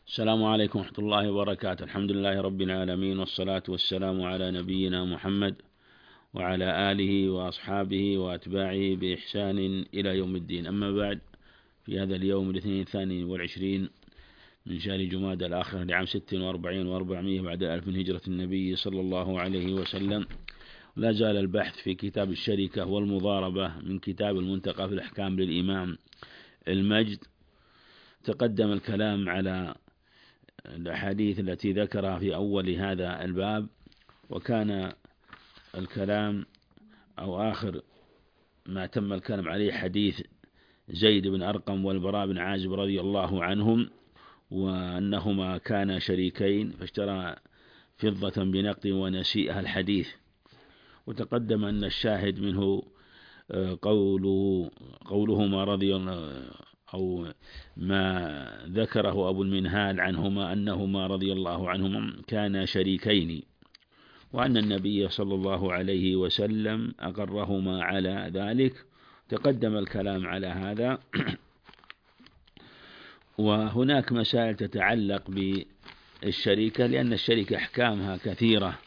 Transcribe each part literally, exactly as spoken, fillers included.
السلام عليكم ورحمة الله وبركاته. الحمد لله رب العالمين، والصلاة والسلام على نبينا محمد وعلى آله وأصحابه وأتباعه بإحسان إلى يوم الدين. أما بعد، في هذا اليوم الاثنين الثاني والعشرين من شهر جمادى الآخر لعام ست وأربعين وأربعمائة بعد ألف من هجرة النبي صلى الله عليه وسلم. لا زال البحث في كتاب الشركة والمضاربة من كتاب المنتقى في الأحكام للإمام المجد. تقدم الكلام على الأحاديث التي ذكرها في أول هذا الباب، وكان الكلام أو آخر ما تم الكلام عليه حديث زيد بن أرقم والبراء بن عازب رضي الله عنهم، وأنهما كانا شريكين فاشترى فضة بنقد ونسيئها الحديث. وتقدم أن الشاهد منه قوله قولهما رضي الله أو ما ذكره أبو المنهال عنهما أنهما رضي الله عنهما كانا شريكين، وأن النبي صلى الله عليه وسلم أقرهما على ذلك. تقدم الكلام على هذا. وهناك مسائل تتعلق بالشركة، لأن الشركة أحكامها كثيرة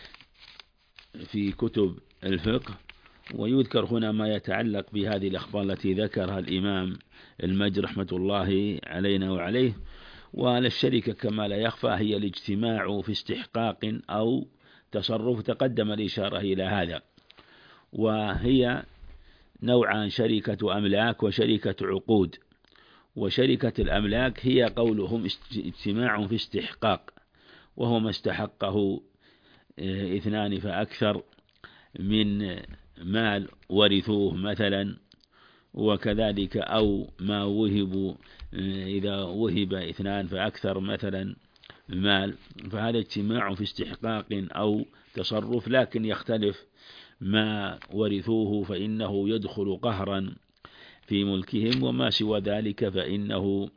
في كتب الفقه، ويذكر هنا ما يتعلق بهذه الأخبار التي ذكرها الإمام المجد رحمة الله علينا وعليه. والشركة كما لا يخفى هي الاجتماع في استحقاق أو تصرف، تقدم الإشارة إلى هذا. وهي نوعان: شركة أملاك وشركة عقود. وشركة الأملاك هي قولهم اجتماع في استحقاق، وهو ما استحقه اثنان فأكثر من مال ورثوه مثلا، وكذلك أو ما وهبوا إذا وهب اثنان فأكثر مثلا مال، فهذا اجتماع في استحقاق أو تصرف. لكن يختلف ما ورثوه فإنه يدخل قهرا في ملكهم، وما سوى ذلك فإنه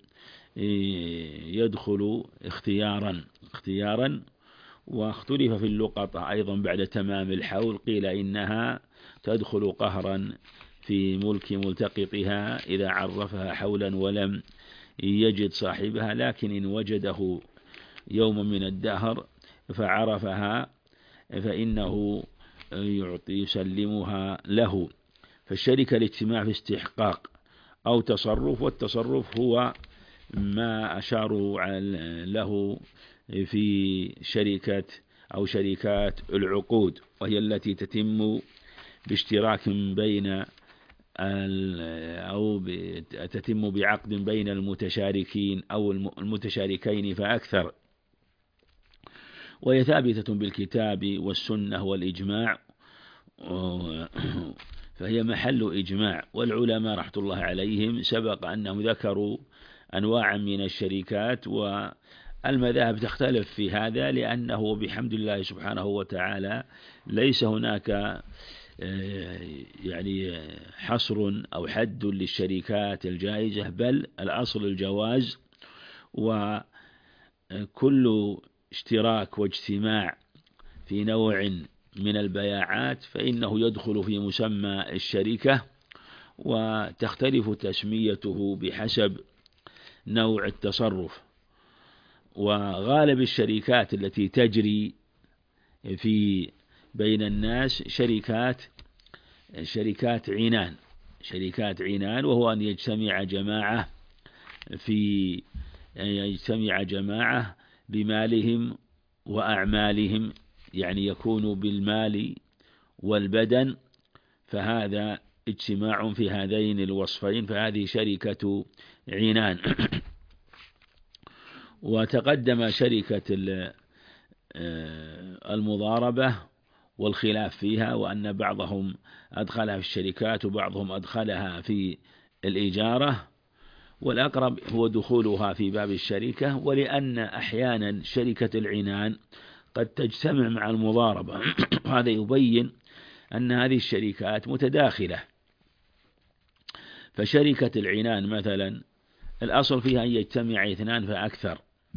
يدخل اختيارا اختيارا واختلف في اللقطة أيضا بعد تمام الحول، قيل إنها تدخل قهرا في ملك ملتقطها إذا عرفها حولا ولم يجد صاحبها، لكن إن وجده يوم من الدهر فعرفها فإنه يعطي يسلمها له. فالشركة الاجتماع في استحقاق أو تصرف، والتصرف هو ما أشاروا له في شركة أو شركات العقود، وهي التي تتم باشتراك بين أو تتم بعقد بين المتشاركين أو المتشاركين فأكثر، وهي ثابتة بالكتاب والسنة والإجماع، فهي محل إجماع. والعلماء رحمة الله عليهم سبق أنهم ذكروا أنواعا من الشركات، والمذاهب تختلف في هذا، لأنه بحمد الله سبحانه وتعالى ليس هناك يعني حصر أو حد للشركات الجائزة، بل الأصل الجواز. وكل اشتراك واجتماع في نوع من البياعات فإنه يدخل في مسمى الشركة، وتختلف تسميته بحسب نوع التصرف. وغالب الشركات التي تجري في بين الناس شركات شركات عنان شركات عنان وهو أن يجتمع جماعة في أن يجتمع جماعة بمالهم وأعمالهم، يعني يكون بالمال والبدن، فهذا اجتماع في هذين الوصفين، فهذه شركة عنان. وتقدم شركة المضاربة والخلاف فيها، وأن بعضهم أدخلها في الشركات وبعضهم أدخلها في الإجارة، والأقرب هو دخولها في باب الشركة. ولأن أحيانا شركة العنان قد تجتمع مع المضاربة، هذا يبين أن هذه الشركات متداخلة. فشركة العنان مثلا الأصل فيها أن يجتمع اثنان فأكثر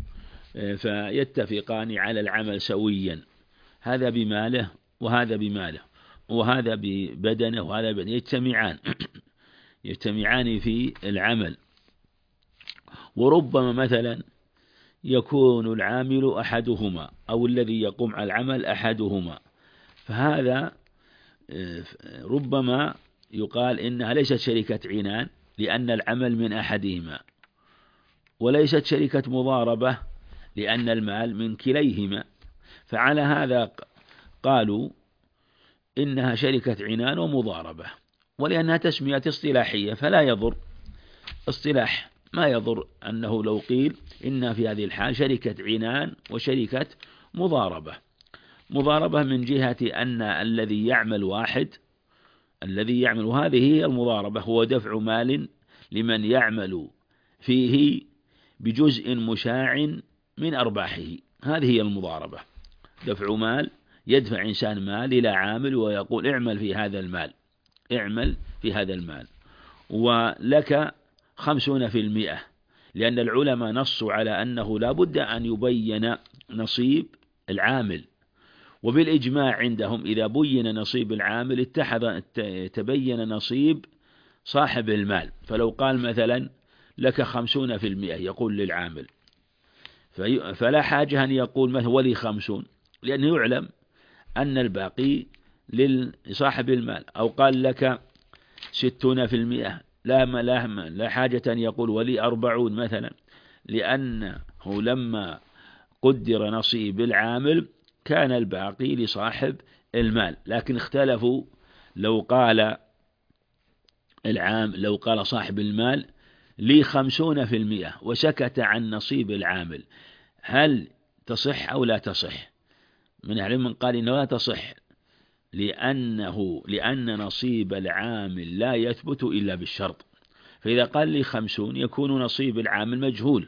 فيتفقان على العمل سويا، هذا بماله وهذا بماله وهذا ببدنه وهذا ببدنه، يجتمعان يجتمعان في العمل. وربما مثلا يكون العامل أحدهما أو الذي يقوم على العمل أحدهما، فهذا ربما يقال إنها ليست شركة عنان لأن العمل من أحدهما، وليست شركة مضاربة لأن المال من كليهما. فعلى هذا قالوا إنها شركة عنان ومضاربة، ولأنها تسمية اصطلاحية فلا يضر اصطلاح، ما يضر أنه لو قيل إن في هذه الحال شركة عنان وشركة مضاربة. مضاربة من جهة أن الذي يعمل واحد، الذي يعمل، هذه هي المضاربة، هو دفع مال لمن يعمل فيه بجزء مشاع من أرباحه، هذه هي المضاربة، دفع مال، يدفع إنسان مال إلى عامل ويقول اعمل في هذا المال، اعمل في هذا المال ولك خمسون في المئة، لأن العلماء نصوا على أنه لا بد أن يبين نصيب العامل، وبالإجماع عندهم إذا بين نصيب العامل اتحد تبين نصيب صاحب المال. فلو قال مثلا لك خمسون في المئة يقول للعامل، فلا حاجة أن يقول مثلا ولي خمسون، لأنه يعلم أن الباقي لصاحب المال. أو قال لك ستون في المئة، لا لا لا حاجة أن يقول ولي أربعون مثلا، لأنه لما قدر نصيب العامل كان الباقي لصاحب المال. لكن اختلفوا لو قال العام لو قال صاحب المال لي خمسون في المئة وسكت عن نصيب العامل، هل تصح أو لا تصح؟ من أهل من قال إنه لا تصح، لأنه لأن نصيب العامل لا يثبت إلا بالشرط. فإذا قال لي خمسون يكون نصيب العامل مجهول،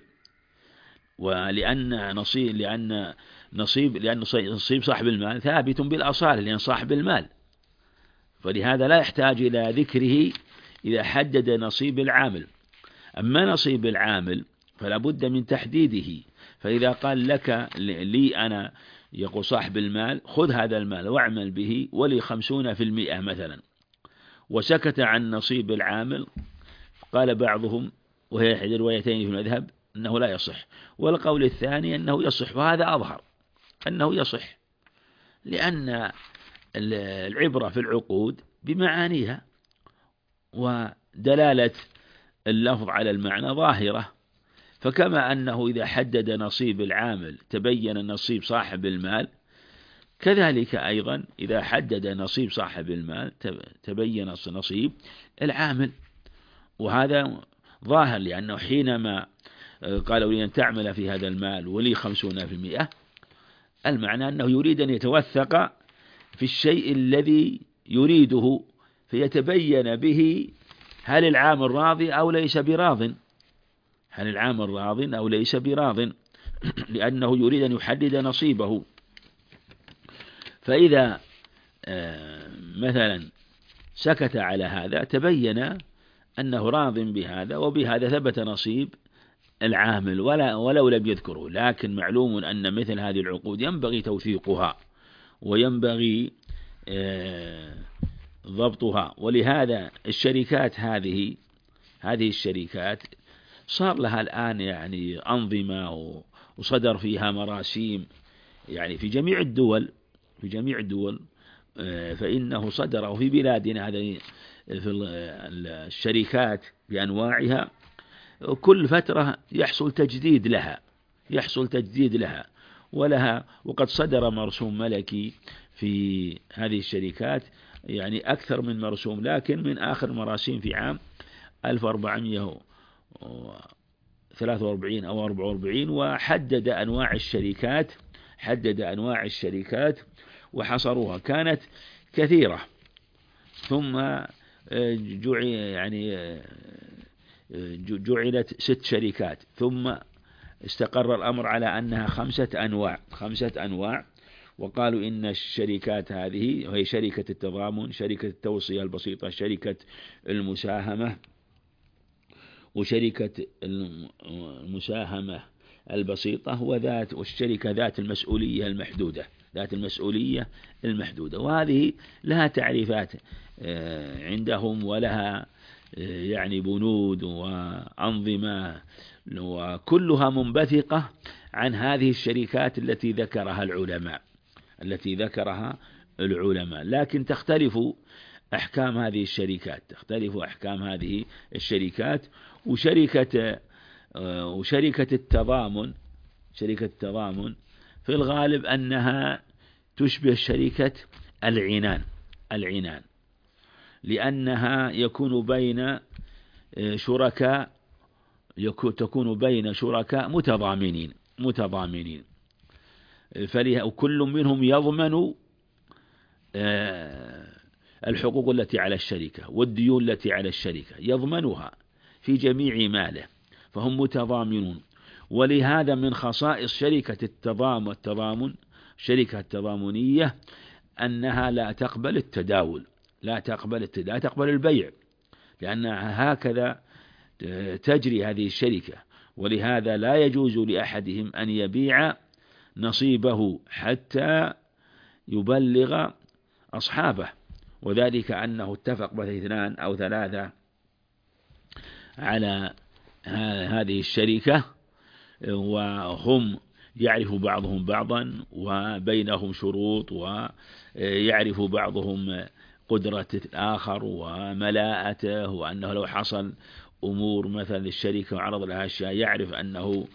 ولأن نصيب لأن نصيب لأن نصيب صاحب المال ثابت بالأصالة لأن صاحب المال، فلهذا لا يحتاج إلى ذكره إذا حدد نصيب العامل. أما نصيب العامل فلا بد من تحديده، فإذا قال لك لي أنا، يقول صاحب المال خذ هذا المال واعمل به ولي خمسون في المئة مثلا، وسكت عن نصيب العامل، قال بعضهم وهي إحدى الروايتين في المذهب أنه لا يصح، والقول الثاني أنه يصح، وهذا أظهر أنه يصح، لأن العبرة في العقود بمعانيها، ودلالة اللفظ على المعنى ظاهرة. فكما أنه إذا حدد نصيب العامل تبين نصيب صاحب المال، كذلك أيضا إذا حدد نصيب صاحب المال تبين نصيب العامل، وهذا ظاهر، لأنه حينما قالوا لي أن تعمل في هذا المال ولي خمسون في المئة، المعنى أنه يريد أن يتوثق في الشيء الذي يريده فيتبين به هل العامل راضي أو ليس براض، هل العامل راض أو ليس براض، لأنه يريد أن يحدد نصيبه. فإذا مثلا سكت على هذا تبين أنه راض بهذا، وبهذا ثبت نصيب العامل ولا ولو لم يذكره. لكن معلوم أن مثل هذه العقود ينبغي توثيقها وينبغي ضبطها، ولهذا الشركات هذه هذه الشركات صار لها الآن يعني أنظمة وصدر فيها مراسيم، يعني في جميع الدول في جميع الدول فإنه صدر في بلادنا هذه في الشركات بأنواعها كل فترة يحصل تجديد لها يحصل تجديد لها ولها وقد صدر مرسوم ملكي في هذه الشركات يعني أكثر من مرسوم، لكن من آخر مراسيم في عام ألف وأربعمائة وثلاثة وأربعين أو أربعة وأربعين، وحدد أنواع الشركات حدد أنواع الشركات وحصروها، كانت كثيرة، ثم جعل يعني جعلت ست شركات، ثم استقر الأمر على أنها خمسة أنواع خمسة أنواع وقالوا إن الشركات هذه وهي شركة التضامن، شركة التوصية البسيطة، شركة المساهمة، وشركة المساهمة البسيطة، وذات والشركة ذات المسؤولية المحدودة ذات المسؤولية المحدودة وهذه لها تعريفات عندهم ولها يعني بنود وأنظمة، وكلها منبثقة عن هذه الشركات التي ذكرها العلماء التي ذكرها العلماء لكن تختلف أحكام هذه الشركات تختلف أحكام هذه الشركات وشركة وشركة التضامن شركة التضامن في الغالب أنها تشبه شركة العنان العنان لأنها يكون بين شركاء تكون بين شركاء متضامنين متضامنين وكل منهم يضمن الحقوق التي على الشركة والديون التي على الشركة يضمنها في جميع ماله فهم متضامنون. ولهذا من خصائص شركة التضامن التضامن شركة التضامنية أنها لا تقبل التداول لا تقبل التداول لا تقبل البيع لأنها هكذا تجري هذه الشركة. ولهذا لا يجوز لأحدهم أن يبيع نصيبه حتى يبلغ أصحابه وذلك أنه اتفق مثلا اثنان أو ثلاثة على هذه الشركة وهم يعرف بعضهم بعضا وبينهم شروط ويعرف بعضهم قدرة الآخر وملاءته وأنه لو حصل أمور مثلا للشركة وعرض لها أشياء يعرف أنه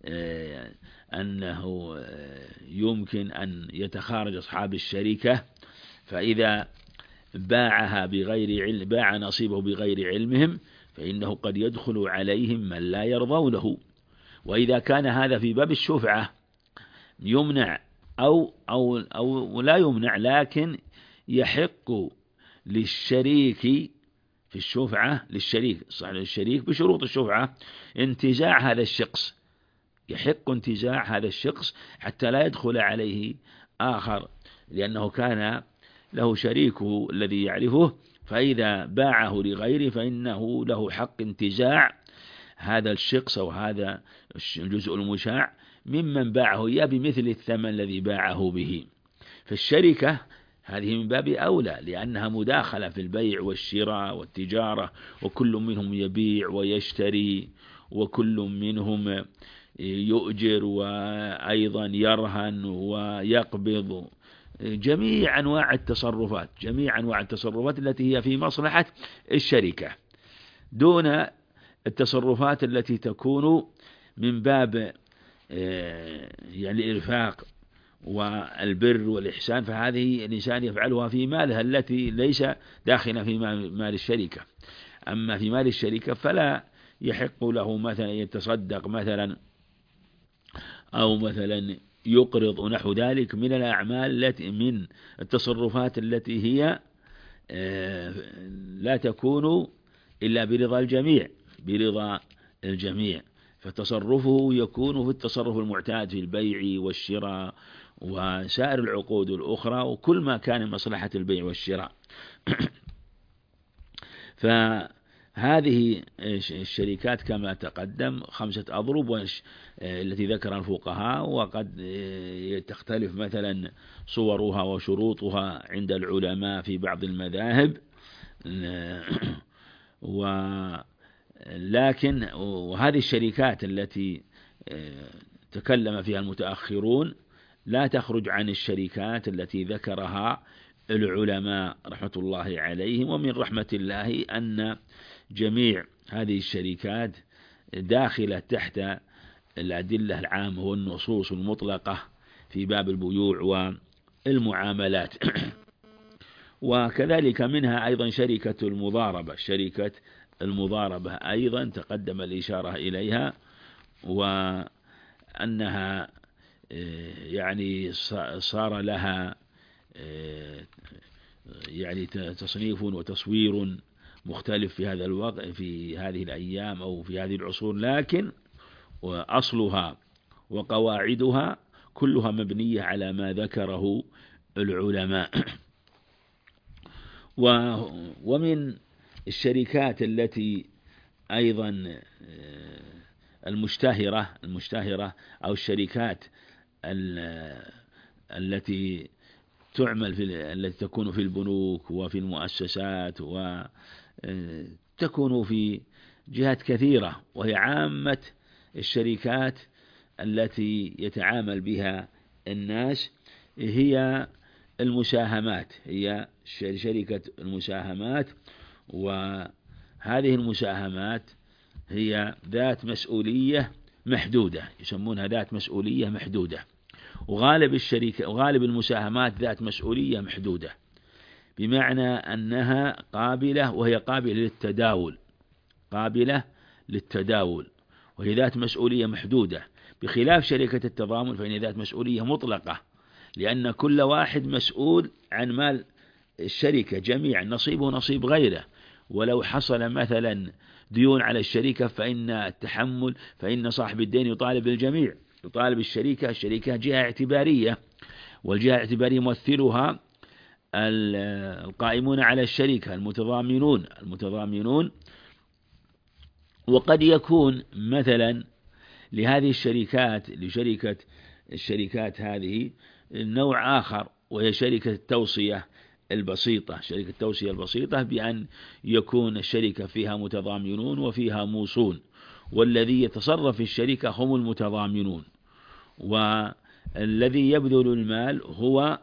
أنه يمكن أن يتخارج أصحاب الشركة فإذا باعها بغير علم باع نصيبه بغير علمهم فإنه قد يدخل عليهم من لا يرضونه. وإذا كان هذا في باب الشفعة يمنع أو أو أو لا يمنع لكن يحق للشريك في الشفعة للشريك صح للشريك بشروط الشفعة انتزاع هذا الشخص يحق انتزاع هذا الشخص حتى لا يدخل عليه آخر لأنه كان له شريكه الذي يعرفه فإذا باعه لغيره فإنه له حق انتزاع هذا الشخص أو هذا الجزء المشاع ممن باعه إياه بمثل الثمن الذي باعه به. فالشركة هذه من باب أولى لأنها مداخلة في البيع والشراء والتجارة وكل منهم يبيع ويشتري وكل منهم يؤجر وأيضا يرهن ويقبض جميع أنواع التصرفات جميع أنواع التصرفات التي هي في مصلحة الشركة دون التصرفات التي تكون من باب يعني الإرفاق والبر والإحسان فهذه الإنسان يفعلها في مالها التي ليس داخلة في مال الشركة. أما في مال الشركة فلا يحق له مثلا يتصدق مثلا أو مثلا يقرض ونحو ذلك من الأعمال التي من التصرفات التي هي لا تكون إلا برضا الجميع برضا الجميع فتصرفه يكون في التصرف المعتاد في البيع والشراء وسائر العقود الأخرى وكل ما كان مصلحة البيع والشراء. فهذه الشركات كما تقدم خمسة أضرب التي ذكرها الفقهاء وقد تختلف مثلا صورها وشروطها عند العلماء في بعض المذاهب ولكن وهذه الشركات التي تكلم فيها المتأخرون لا تخرج عن الشركات التي ذكرها العلماء رحمة الله عليهم. ومن رحمة الله أن جميع هذه الشركات داخلة تحت الأدلة العامة والنصوص المطلقة في باب البيوع والمعاملات. وكذلك منها أيضا شركة المضاربة شركة المضاربة أيضا تقدم الإشارة إليها وأنها يعني صار لها يعني تصنيف وتصوير مختلف في هذا الوقت في هذه الأيام أو في هذه العصور لكن أصلها وقواعدها كلها مبنية على ما ذكره العلماء. ومن الشركات التي أيضا المشتهرة المشتهرة أو الشركات التي تعمل في التي تكون في البنوك وفي المؤسسات وتكون في جهات كثيرة وهي عامة الشركات التي يتعامل بها الناس هي المساهمات، هي شركة المساهمات. وهذه المساهمات هي ذات مسؤولية محدودة، يسمونها ذات مسؤولية محدودة. وغالب الشركة وغالب المساهمات ذات مسؤولية محدودة، بمعنى أنها قابلة، وهي قابلة للتداول، قابلة للتداول وهي ذات مسؤولية محدودة، بخلاف شركة التضامن فإن ذات مسؤولية مطلقة، لأن كل واحد مسؤول عن مال الشركة جميعا، نصيبه نصيب غيره. ولو حصل مثلا ديون على الشركة فإن التحمل فإن صاحب الدين يطالب الجميع، يطالب الشركة. الشركة جهة اعتبارية، والجهة الاعتبارية يمثلها القائمون على الشركة المتضامنون المتضامنون وقد يكون مثلا لهذه الشركات لشركة الشركات هذه نوع آخر، وهي شركة التوصية البسيطة شركة التوصية البسيطة بأن يكون الشركة فيها متضامنون وفيها موصون، والذي يتصرف في الشركة هم المتضامنون، والذي يبذل المال هو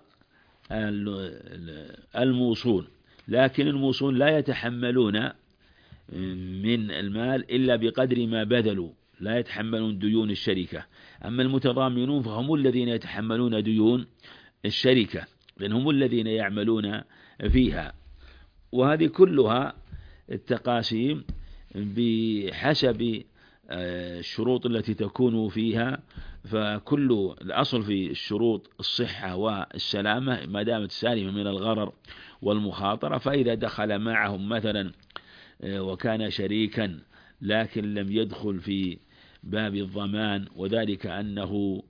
الموصون. لكن الموصون لا يتحملون من المال إلا بقدر ما بذلوا، لا يتحملون ديون الشركة. أما المتضامنون فهم الذين يتحملون ديون الشركة، لأن هم الذين يعملون فيها. وهذه كلها التقاسيم بحسب الشروط التي تكون فيها. فكل الأصل في الشروط الصحة والسلامة ما دامت سالمة من الغرر والمخاطرة. فإذا دخل معهم مثلا وكان شريكا لكن لم يدخل في باب الضمان، وذلك أنه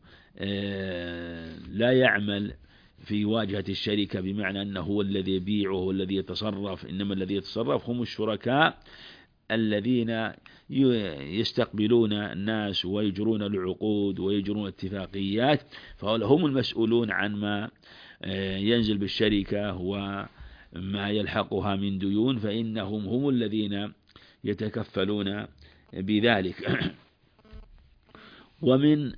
لا يعمل في واجهة الشركة، بمعنى أنه هو الذي يبيع وهو الذي يتصرف، إنما الذي يتصرف هم الشركاء الذين يستقبلون الناس ويجرون العقود ويجرون اتفاقيات، فهم المسؤولون عن ما ينزل بالشركة وما يلحقها من ديون، فإنهم هم الذين يتكفلون بذلك. ومن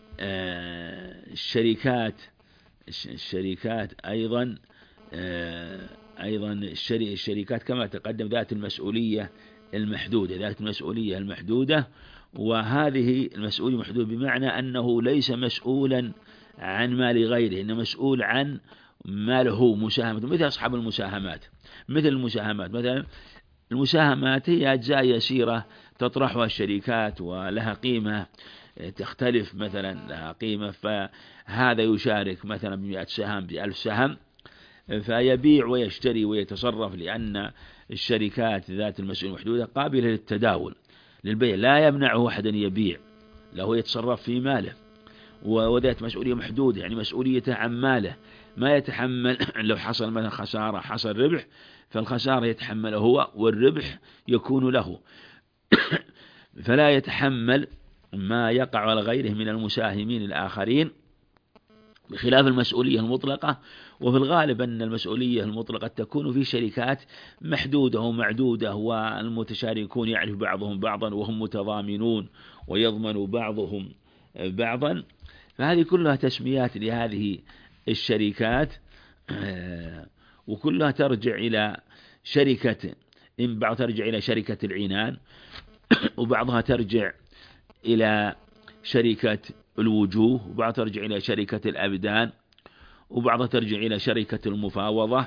الشركات الشركات أيضا أيضا الشركات كما تقدم ذات المسؤولية المحدودة ذات المسؤولية المحدودة وهذه المسؤولية المحدودة بمعنى أنه ليس مسؤولا عن مال غيره، إنما مسؤول عن ماله مساهمة، مثل أصحاب المساهمات مثل المساهمات مثلا المساهمات هي أجزاء يسيرة تطرحها الشركات ولها قيمة تختلف، مثلا لها قيمة، فهذا يشارك مثلا بمئة سهم بألف سهم فيبيع ويشتري ويتصرف، لأن الشركات ذات المسؤولية المحدودة قابلة للتداول للبيع، لا يمنعه أحد أن يبيع، له يتصرف في ماله، وذات مسؤولية محدودة يعني مسؤوليته عن ماله، ما يتحمل لو حصل مثلا خسارة حصل ربح فالخسارة يتحمله هو والربح يكون له فلا يتحمل ما يقع على غيره من المساهمين الآخرين، بخلاف المسؤولية المطلقة. وفي الغالب أن المسؤولية المطلقة تكون في شركات محدودة ومعدودة، والمتشاركون يعرف بعضهم بعضا وهم متضامنون ويضمن بعضهم بعضا، فهذه كلها تسميات لهذه الشركات، وكلها ترجع إلى شركة، إن بعض ترجع إلى شركة العنان، وبعضها ترجع إلى شركة الوجوه، وبعضها ترجع إلى شركة الأبدان، وبعضها ترجع إلى شركة المفاوضة.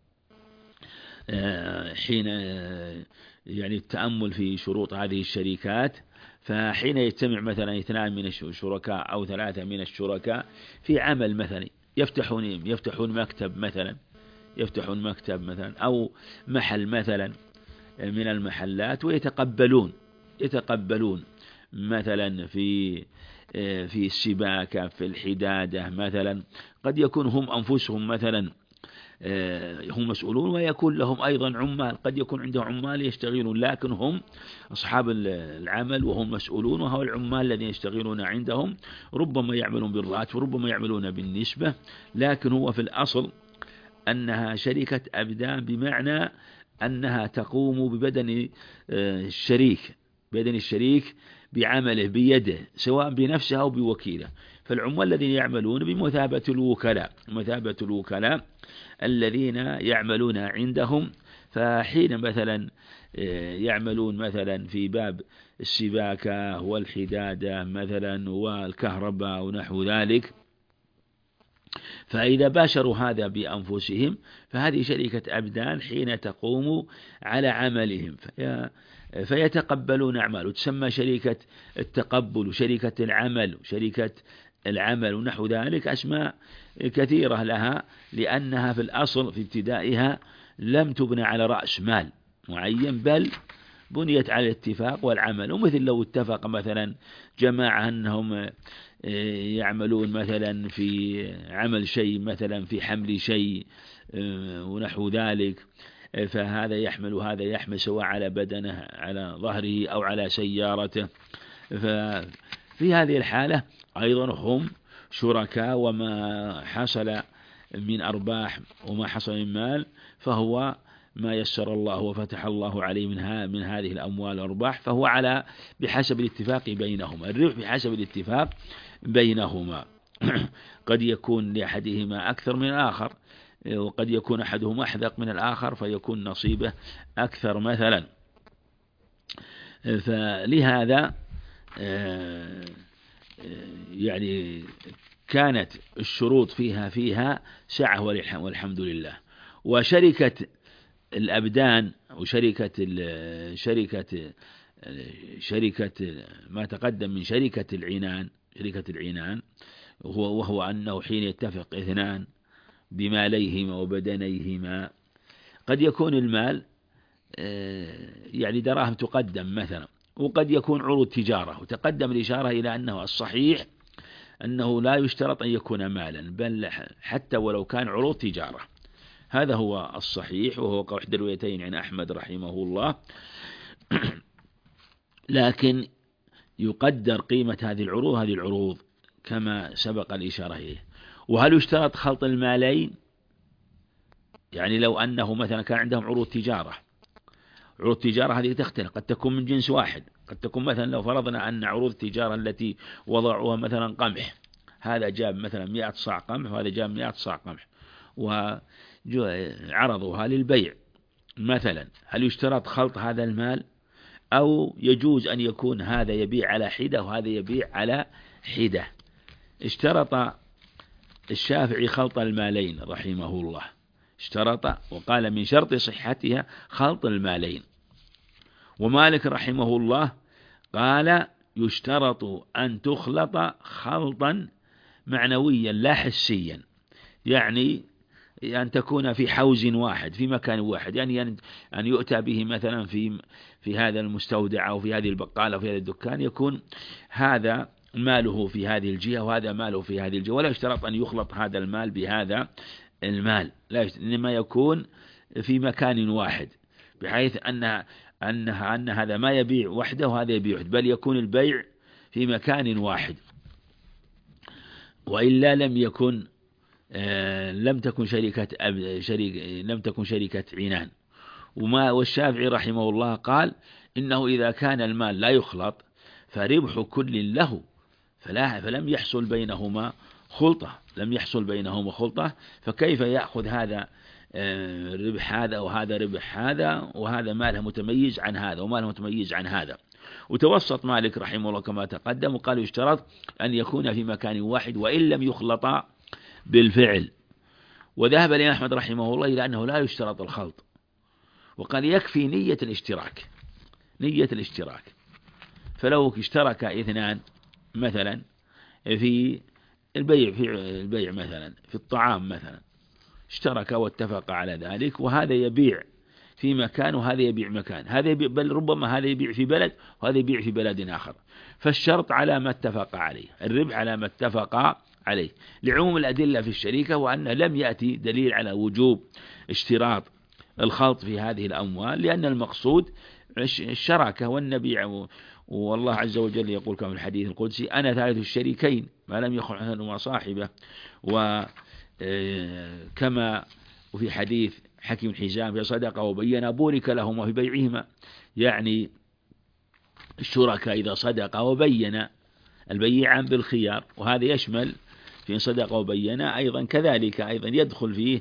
حين يعني التأمل في شروط هذه الشركات، فحين يجتمع مثلا اثنان من الشركاء أو ثلاثة من الشركاء في عمل مثلا يفتحون يفتحون مكتب مثلا يفتحون مكتب مثلا أو محل مثلا من المحلات، ويتقبلون يتقبلون مثلا في في السباكة في الحدادة مثلا، قد يكون هم أنفسهم مثلا هم مسؤولون، ويكون لهم أيضا عمال، قد يكون عندهم عمال يشتغلون لكن هم أصحاب العمل وهم مسؤولون، وهو العمال الذين يشتغلون عندهم ربما يعملون بالراتب وربما يعملون بالنسبة، لكن هو في الأصل أنها شركة أبدان، بمعنى أنها تقوم ببدن الشريك بدن الشريك بعمله بيده سواء بنفسه أو بوكيله. فالعمال الذين يعملون بمثابة الوكلاء، مثابة الوكلاء الذين يعملون عندهم. فحين مثلا يعملون مثلا في باب السباكة والحدادة مثلا والكهرباء ونحو ذلك، فإذا باشروا هذا بأنفسهم فهذه شركة أبدان حين تقوم على عملهم فيتقبلون أعمال، وتسمى شركة التقبل وشركة العمل وشركة العمل ونحو ذلك، أسماء كثيرة لها، لأنها في الأصل في ابتدائها لم تبنى على رأس مال معين، بل بنيت على الاتفاق والعمل. ومثل لو اتفق مثلا جماعة أنهم يعملون مثلا في عمل شيء، مثلا في حمل شيء ونحو ذلك، فهذا يحمل وهذا يحمل سواء على بدنه على ظهره أو على سيارته، ففي هذه الحالة أيضا هم شركاء، وما حصل من أرباح وما حصل من مال فهو ما يسر الله وفتح الله عليه منها من هذه الأموال والأرباح، فهو على بحسب الاتفاق بينهما، الربح بحسب الاتفاق بينهما. قد يكون لأحدهما أكثر من الآخر، وقد يكون أحدهما أحذق من الآخر فيكون نصيبه أكثر مثلا. فلهذا يعني كانت الشروط فيها فيها سعة والحمد لله. وشركة الأبدان وشركة شركة شركة ما تقدم من شركة العنان، شركة العنان وهو, وهو أنه حين يتفق اثنان بماليهما وبدنيهما قد يكون المال يعني دراهم تقدم مثلا، وقد يكون عروض تجارة، وتقدم الإشارة إلى أنه الصحيح أنه لا يشترط أن يكون مالا، بل حتى ولو كان عروض تجارة، هذا هو الصحيح، وهو قول إحدى الروايتين عن أحمد رحمه الله. لكن يقدر قيمة هذه العروض هذه العروض كما سبق الإشارة إليه. وهل يشترط خلط المالين؟ يعني لو أنه مثلا كان عندهم عروض تجارة، عروض تجارة هذه تختلف، قد تكون من جنس واحد، قد تكون مثلا لو فرضنا أن عروض التجارة التي وضعوها مثلا قمح، هذا جاب مثلا مئة صاع قمح وهذا جاب مئة صاع قمح وعرضوها للبيع مثلا، هل يشترط خلط هذا المال أو يجوز أن يكون هذا يبيع على حدة وهذا يبيع على حدة؟ اشترط الشافعي خلط المالين رحمه الله، اشترط وقال من شرط صحتها خلط المالين. ومالك رحمه الله قال يشترط أن تخلط خلطا معنويا لا حسيا، يعني أن تكون في حوز واحد في مكان واحد، يعني أن يؤتى به مثلا في في هذا المستودع أو في هذه البقالة أو في هذا الدكان، يكون هذا ماله في هذه الجهة وهذا ماله في هذه الجهة، ولا يشترط أن يخلط هذا المال بهذا المال، لا، إنما يكون في مكان واحد، بحيث أن أنها أن هذا ما يبيع وحده وهذا يبيع وحده، بل يكون البيع في مكان واحد، وإلا لم يكن آه لم تكن شركة أب شريك لم تكن شركة عنان. وما والشافعي رحمه الله قال إنه إذا كان المال لا يخلط فربح كل له، فلا فلم يحصل بينهما خلطة، لم يحصل بينهما خلطة، فكيف يأخذ هذا ربح هذا وهذا ربح هذا، وهذا ماله متميز عن هذا وماله متميز عن هذا. وتوسط مالك رحمه الله كما تقدم وقال يشترط أن يكون في مكان واحد وإن لم يخلط بالفعل. وذهب الإمام أحمد رحمه الله إلى أنه لا يشترط الخلط، وقال يكفي نية الاشتراك، نية الاشتراك. فلو اشترك اثنان مثلا في البيع في البيع مثلا في الطعام مثلا، اشترك واتفق على ذلك، وهذا يبيع في مكان وهذا يبيع مكان، هذا يبيع بل ربما هذا يبيع في بلد وهذا يبيع في بلد آخر، فالشرط على ما اتفق عليه، الربح على ما اتفق عليه، لعموم الأدلة في الشركة، وأن لم يأتي دليل على وجوب اشتراط الخلط في هذه الأموال، لأن المقصود الشراكة. والنبي والله عز وجل يقول كما في الحديث القدسي أنا ثالث الشريكين ما لم يخن أحدهما صاحبه، وكما وفي حديث حكيم حزام في صدقة وبين بورك لهما في بيعهما، يعني الشركاء إذا صدق وبين، البيعان بالخيار، وهذا يشمل في صدق وبين أيضا كذلك أيضا يدخل فيه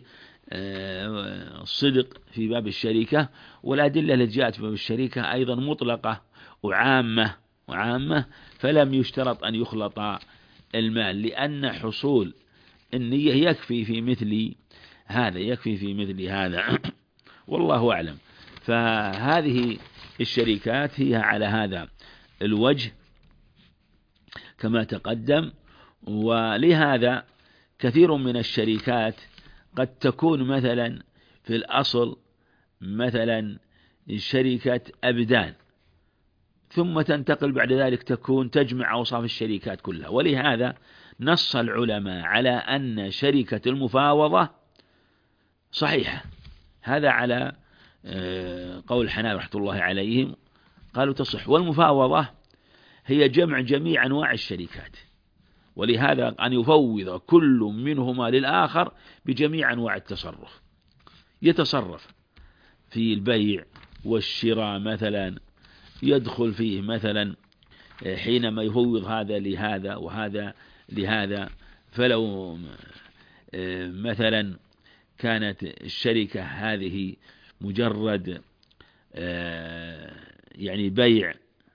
الصدق في باب الشركة. والأدلة التي جاءت في باب الشركة أيضا مطلقة وعامة وعامة فلم يشترط أن يخلط المال، لأن حصول النية يكفي في مثل هذا، يكفي في مثل هذا والله أعلم. فهذه الشركات هي على هذا الوجه كما تقدم. ولهذا كثير من الشركات قد تكون مثلا في الأصل مثلا شركة أبدان، ثم تنتقل بعد ذلك تكون تجمع أوصاف الشركات كلها. ولهذا نص العلماء على أن شركة المفاوضة صحيحة، هذا على قول الحنابلة رحمة الله عليهم، قالوا تصح. والمفاوضة هي جمع جميع أنواع الشركات، ولهذا أن يفوض كل منهما للآخر بجميع أنواع التصرف، يتصرف في البيع والشراء مثلا، يدخل فيه مثلا حينما يفوض هذا لهذا وهذا لهذا. فلو مثلا كانت الشركة هذه مجرد يعني بيع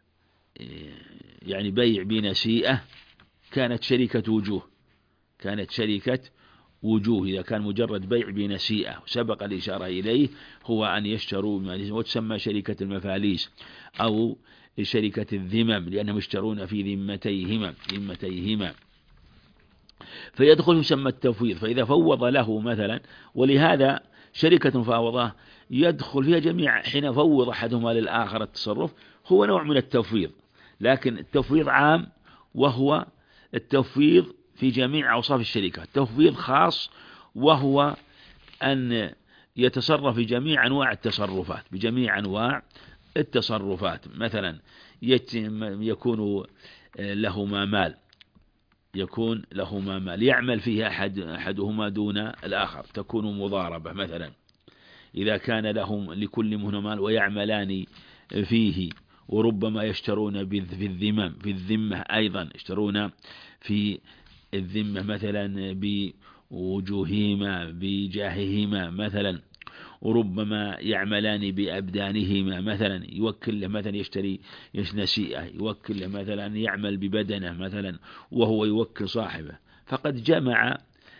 يعني بيع بنسيئة كانت شركة وجوه، كانت شركة وجوه. إذا كان مجرد بيع بنسيئة سبق الإشارة إليه هو أن يشتروا، وتسمى شركة المفاليس أو شركة الذمم، لأنهم يشترون في ذمتيهما ذمتيهما فيدخل يسمى التفويض. فإذا فوض له مثلا، ولهذا شركة مفاوضة يدخل فيها جميع، حين فوض أحدهما للآخر التصرف هو نوع من التفويض، لكن التفويض عام وهو التفويض في جميع أوصاف الشركة. تفويض خاص وهو أن يتصرف في جميع أنواع التصرفات، بجميع أنواع التصرفات. مثلا يكون لهما مال، يكون لهما مال يعمل فيه أحد أحدهما دون الآخر، تكون مضاربة مثلا. إذا كان لهم لكل منهما مال ويعملان فيه، وربما يشترون في الذمم في الذمة أيضا، يشترون في الذمة مثلا بوجوههما بجاههما مثلا، وربما يعملان بأبدانهما مثلا، يوكل له مثلا يشتري نسيئة، يوكل له مثلا يعمل ببدنه مثلا وهو يوكل صاحبه. فقد جمع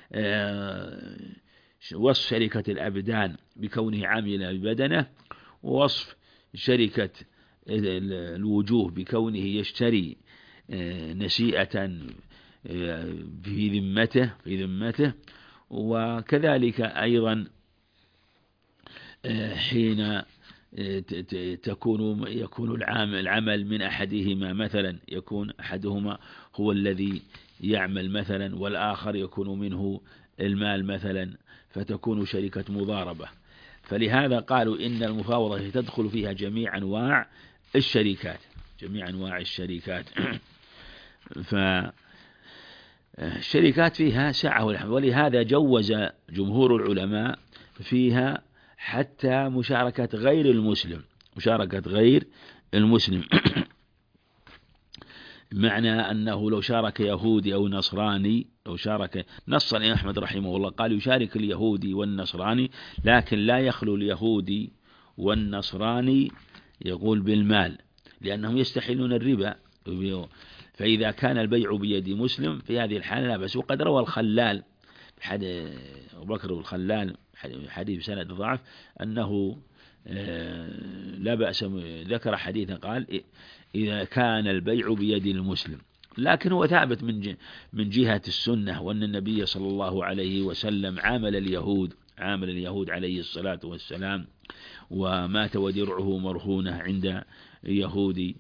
وصف شركة الأبدان بكونه عامل ببدنه، ووصف شركة الوجوه بكونه يشتري نسيئة في ذمته في ذمته وكذلك أيضا حين تكون يكون العمل من أحدهما مثلا، يكون أحدهما هو الذي يعمل مثلا والآخر يكون منه المال مثلا، فتكون شركة مضاربة. فلهذا قالوا إن المفاوضة تدخل فيها جميع أنواع الشركات، جميع أنواع الشركات. فالشركات فيها سعة والحمد، ولهذا جوز جمهور العلماء فيها حتى مشاركة غير المسلم، مشاركة غير المسلم معنى أنه لو شارك يهودي أو نصراني، لو شارك، نص الإمام أحمد رحمه الله قال يشارك اليهودي والنصراني، لكن لا يخلو اليهودي والنصراني يقول بالمال، لأنهم يستحلون الربا. فإذا كان البيع بيد مسلم في هذه الحالة لا بأس. وقد روى الخلال أبو بكر الخلال حديث سند ضعف أنه لا بأس، ذكر حديثا قال إذا كان البيع بيد المسلم، لكن هو ثابت من من جهة السنة، وأن النبي صلى الله عليه وسلم عامل اليهود عامل اليهود عليه الصلاة والسلام، ومات ودرعه مرهونة عند يهودي.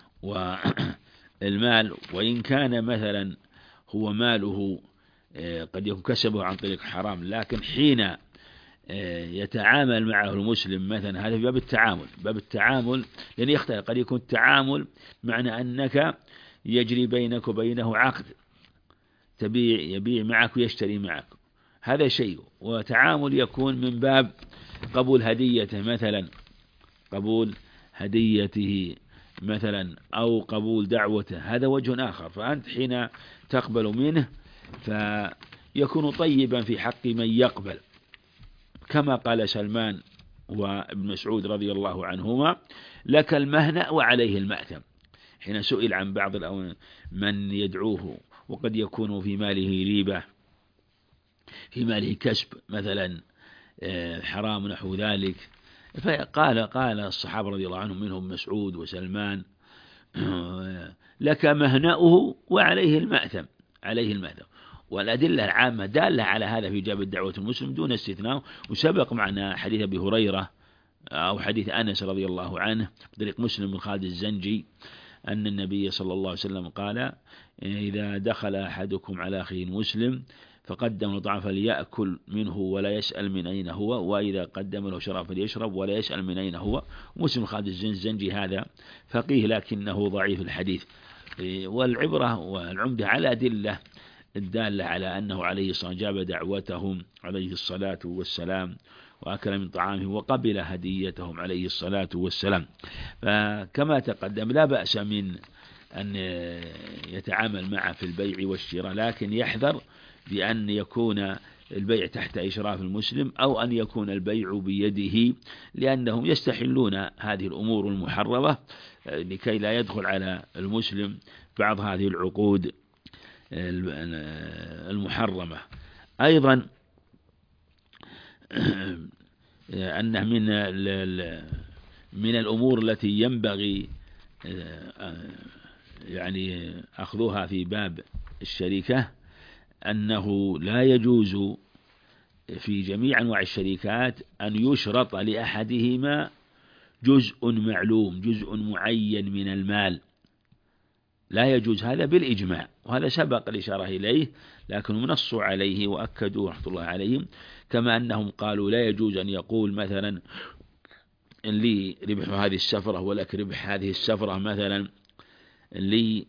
والمال وإن كان مثلا هو ماله قد يكون كسبه عن طريق حرام، لكن حين يتعامل معه المسلم مثلا، هذا في باب التعامل، باب التعامل لأن يختلف، قد يكون التعامل معنى أنك يجري بينك وبينه عقد، تبيع يبيع معك ويشتري معك، هذا شيء. وتعامل يكون من باب قبول هديته مثلا، قبول هديته مثلا أو قبول دعوته، هذا وجه آخر. فأنت حين تقبل منه فيكون طيبا في حق من يقبل، كما قال سلمان وابن مسعود رضي الله عنهما: لك المهنأ وعليه المأثم. حين سئل عن بعض من يدعوه وقد يكون في ماله ريبة، في ماله كسب مثلا حرام نحو ذلك، فقال قال الصحابة رضي الله عنهم منهم مسعود وسلمان: لك مهنأه وعليه المأثم، عليه المأثم. والأدلة العامة دالة على هذا في إجابة دعوة المسلم دون استثناء. وسبق معنا حديث أبي هريرة أو حديث أنس رضي الله عنه طريق مسلم بن خالد الزنجي أن النبي صلى الله عليه وسلم قال: إذا دخل أحدكم على أخيه مسلم فقدم له طعام فليأكل منه ولا يسأل من أين هو، وإذا قدم له شراب فليشرب ولا يسأل من أين هو. مسلم خالد الزنجي هذا فقيه لكنه ضعيف الحديث. والعبرة والعمدة على أدلة الدالة على أنه عليه الصلاة والسلام جاب دعوتهم عليه الصلاة والسلام وأكل من طعامهم وقبل هديتهم عليه الصلاة والسلام. فكما تقدم لا بأس من أن يتعامل معه في البيع والشراء، لكن يحذر بأن يكون البيع تحت إشراف المسلم أو أن يكون البيع بيده، لأنهم يستحلون هذه الأمور المحرمة لكي لا يدخل على المسلم بعض هذه العقود المحرمة. أيضا أنه من من الأمور التي ينبغي يعني أخذها في باب الشركة أنه لا يجوز في جميع أنواع الشركات أن يشرط لأحدهما جزء معلوم، جزء معين من المال، لا يجوز هذا بالإجماع، وهذا سبق الإشارة إليه لكن نصوا عليه وأكدوا رحمة الله عليهم. كما أنهم قالوا لا يجوز أن يقول مثلا لي ربح هذه السفرة ولك ربح هذه السفرة، مثلا لي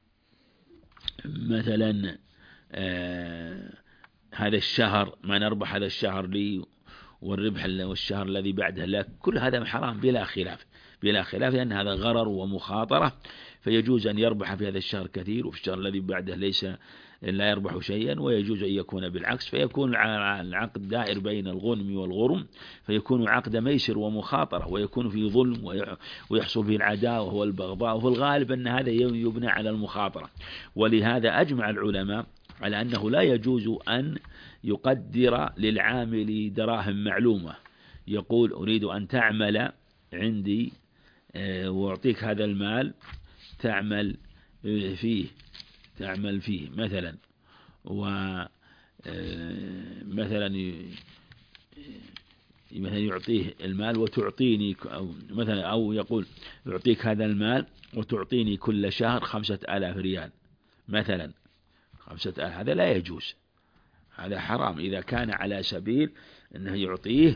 مثلا آه هذا الشهر ما نربح هذا الشهر لي والربح والشهر الذي بعده لك. كل هذا حرام بلا خلاف، بلا خلاف لأن هذا غرر ومخاطرة. فيجوز أن يربح في هذا الشهر كثير وفي الشهر الذي بعده ليس لا يربح شيئا، ويجوز أن يكون بالعكس، فيكون العقد دائر بين الغنم والغرم، فيكون عقد ميسر ومخاطرة، ويكون فيه ظلم ويحصل فيه العداوة والبغضاء، وفي الغالب أن هذا يبنى على المخاطرة. ولهذا أجمع العلماء على أنه لا يجوز أن يقدر للعامل دراهم معلومة، يقول أريد أن تعمل عندي وأعطيك هذا المال تعمل فيه تعمل فيه مثلا، ومثلا مثلا يعطيه المال وتعطيني، أو مثلا أو يقول يعطيك هذا المال وتعطيني كل شهر خمسة آلاف ريال مثلا، خمسة آلاف، هذا لا يجوز، هذا حرام إذا كان على سبيل أنه يعطيه،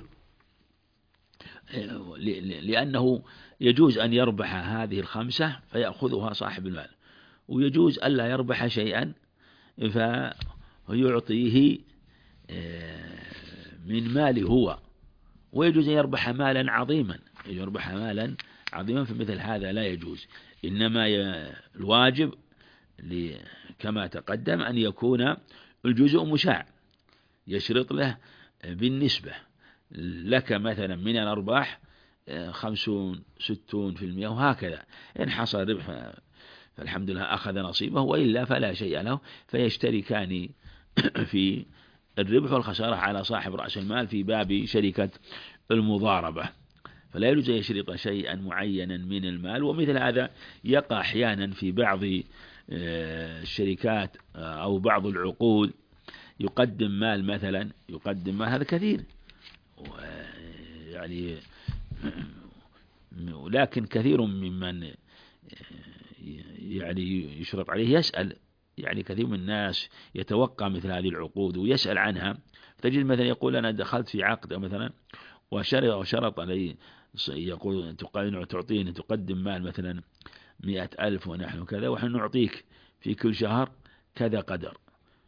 لأنه يجوز أن يربح هذه الخمسة فيأخذها صاحب المال، ويجوز ألا يربح شيئا فيعطيه من ماله هو، ويجوز أن يربح مالا عظيما، يربح مالا عظيما، فمثل هذا لا يجوز. إنما الواجب كما تقدم أن يكون الجزء مشاع، يشرط له بالنسبة لك مثلا من الأرباح خمسون ستون في المئة وهكذا، إن حصل ربح فالحمد لله أخذ نصيبه، وإلا فلا شيء له، فيشتركان في الربح والخسارة على صاحب رأس المال في باب شركة المضاربة. فلا يجوز أن يشرط شيئا معينا من المال. ومثل هذا يقع أحيانا في بعض الشركات أو بعض العقود يقدم مال مثلا، يقدم مال، هذا كثير يعني، لكن كثير ممن يعني يشرط عليه يسأل، يعني كثير من الناس يتوقع مثل هذه العقود ويسأل عنها. تجد مثلا يقول أنا دخلت في عقد مثلا وشرط علي، يقول تعطيني تقدم مال مثلا مئة ألف ونحن كذا، ونحن نعطيك في كل شهر كذا قدر،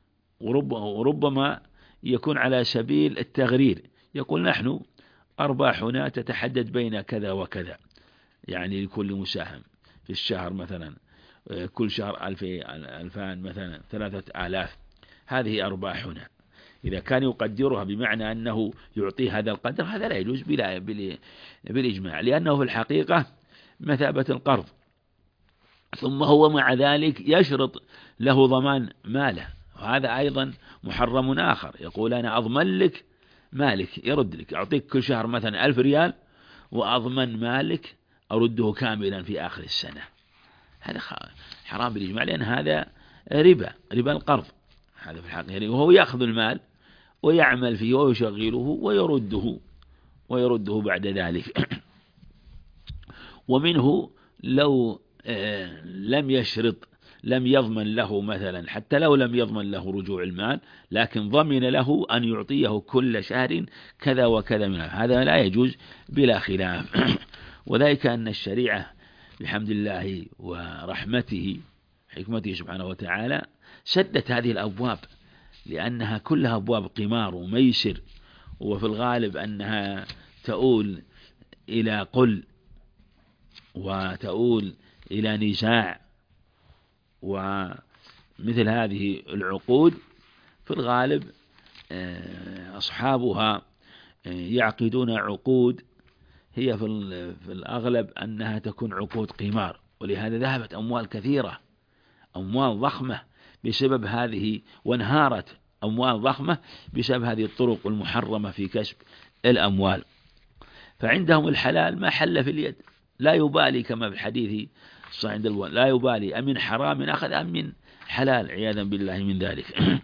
وربما يكون على سبيل التغرير، يقول نحن أرباحنا تتحدد بين كذا وكذا، يعني لكل مساهم في الشهر مثلا كل شهر ألف ألفان مثلا ثلاثة آلاف، هذه أرباحنا. إذا كان يقدرها بمعنى أنه يعطي هذا القدر، هذا لا يجوز بلا بالإجماع، لأنه في الحقيقة مثابة القرض. ثم هو مع ذلك يشرط له ضمان ماله، وهذا أيضا محرم آخر. يقول أنا أضمن لك مالك، يرد لك، أعطيك كل شهر مثلا ألف ريال وأضمن مالك أرده كاملا في آخر السنة. هذا حرام بالإجماع، لأن هذا ربا، ربا القرض. هذا في الحقيقة وهو يأخذ المال ويعمل فيه ويشغله ويرده ويرده بعد ذلك. ومنه لو لم يشرط، لم يضمن له مثلا، حتى لو لم يضمن له رجوع المال، لكن ضمن له أن يعطيه كل شهر كذا وكذا منه، هذا لا يجوز بلا خلاف. وذلك أن الشريعة بحمد الله ورحمته حكمته سبحانه وتعالى سدت هذه الأبواب، لأنها كلها أبواب قمار وميسر، وفي الغالب أنها تؤول إلى قل وتؤول إلى نزاع. ومثل هذه العقود في الغالب أصحابها يعقدون عقود هي في الأغلب أنها تكون عقود قمار، ولهذا ذهبت أموال كثيرة، أموال ضخمة بسبب هذه، وانهارت أموال ضخمة بسبب هذه الطرق المحرمة في كسب الأموال. فعندهم الحلال ما حل في اليد، لا يبالي كما في الحديث الصحيح عند الوالد، لا يبالي أمن حرام أخذ أم من حلال، عياذا بالله من ذلك.